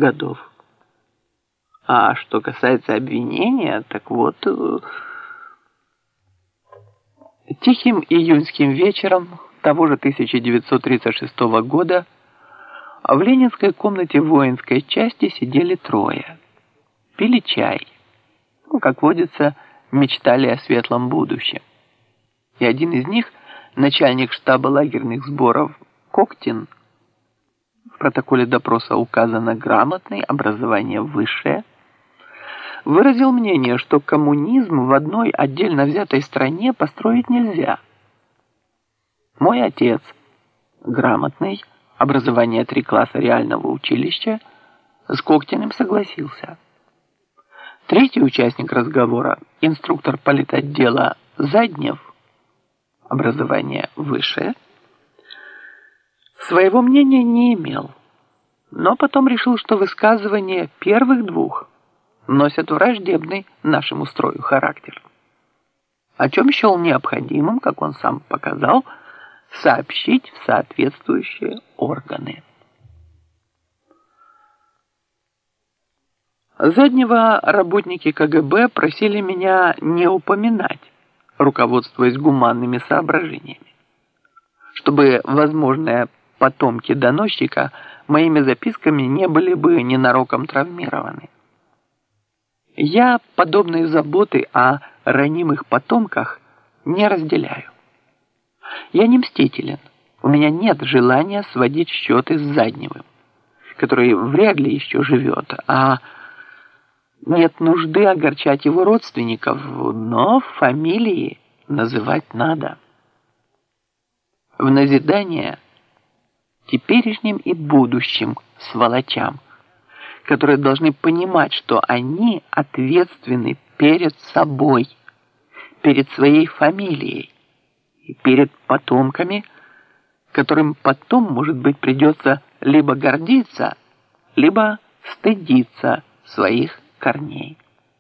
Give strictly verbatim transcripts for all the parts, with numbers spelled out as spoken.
годов. А что касается обвинения, так вот, тихим июньским вечером того же тысяча девятьсот тридцать шестого года в ленинской комнате воинской части сидели трое. Пили чай. Ну, как водится, мечтали о светлом будущем. И один из них, начальник штаба лагерных сборов Коктин, в протоколе допроса указано грамотный, образование высшее, выразил мнение, что коммунизм в одной отдельно взятой стране построить нельзя. Мой отец, грамотный, образование три класса реального училища, с Коктиным согласился. Третий участник разговора, инструктор политотдела Заднев, образование высшее, своего мнения не имел, но потом решил, что высказывания первых двух носят враждебный нашему строю характер, о чем счел необходимым, как он сам показал, сообщить в соответствующие органы. Заднего работники ка гэ бэ просили меня не упоминать, руководствуясь гуманными соображениями, чтобы возможные потомки доносчика моими записками не были бы ненароком травмированы. Я подобные заботы о ранимых потомках не разделяю. Я не мстителен. У меня нет желания сводить счеты с Задневым, который вряд ли еще живет, а нет нужды огорчать его родственников, но фамилии называть надо. В назидание теперешним и будущим сволочам, которые должны понимать, что они ответственны перед собой, перед своей фамилией и перед потомками, которым потом, может быть, придется либо гордиться, либо стыдиться своих корней.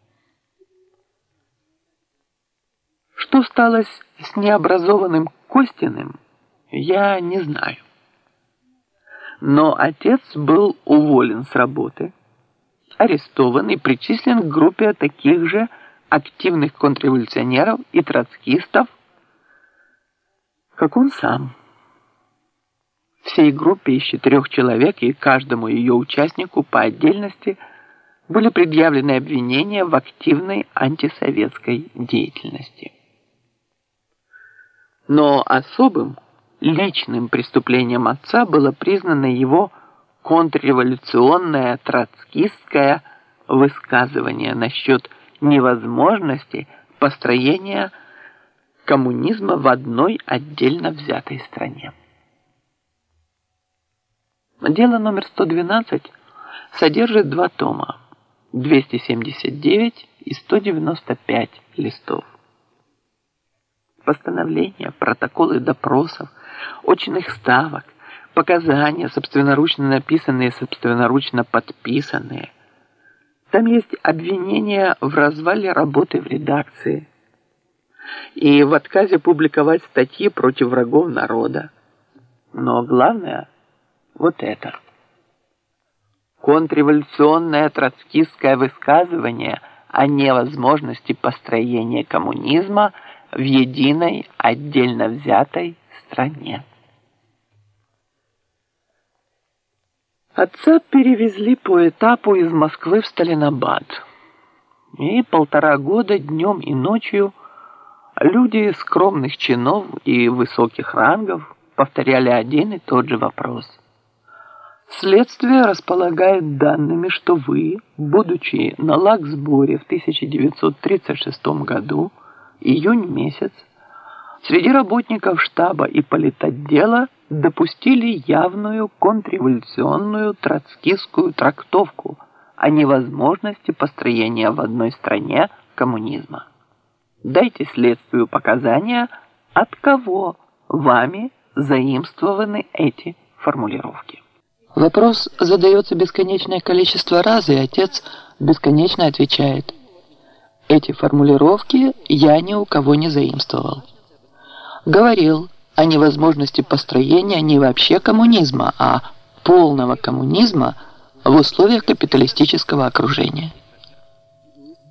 Что стало с необразованным Костиным, я не знаю. Но отец был уволен с работы, арестован и причислен к группе таких же активных контрреволюционеров и троцкистов, как он сам. Всей группе из четырех человек и каждому ее участнику по отдельности были предъявлены обвинения в активной антисоветской деятельности. Но особым личным преступлением отца было признано его контрреволюционное троцкистское высказывание насчет невозможности построения коммунизма в одной отдельно взятой стране. Дело номер сто двенадцать содержит два тома, двести семьдесят девять и сто девяносто пять листов. Постановления, протоколы допросов, очных ставок, показания, собственноручно написанные, собственноручно подписанные. Там есть обвинения в развале работы в редакции и в отказе публиковать статьи против врагов народа. Но главное вот это. Контрреволюционное троцкистское высказывание о невозможности построения коммунизма в единой отдельно взятой стране. Отца перевезли по этапу из Москвы в Сталинабад. И полтора года днем и ночью люди скромных чинов и высоких рангов повторяли один и тот же вопрос. Следствие располагает данными, что вы, будучи на лагсборе в тысяча девятьсот тридцать шестом году, июнь месяц, среди работников штаба и политотдела допустили явную контрреволюционную троцкистскую трактовку о невозможности построения в одной стране коммунизма. Дайте следствию показания, от кого вами заимствованы эти формулировки. Вопрос задается бесконечное количество раз, и отец бесконечно отвечает: эти формулировки я ни у кого не заимствовал. Говорил о невозможности построения не вообще коммунизма, а полного коммунизма в условиях капиталистического окружения.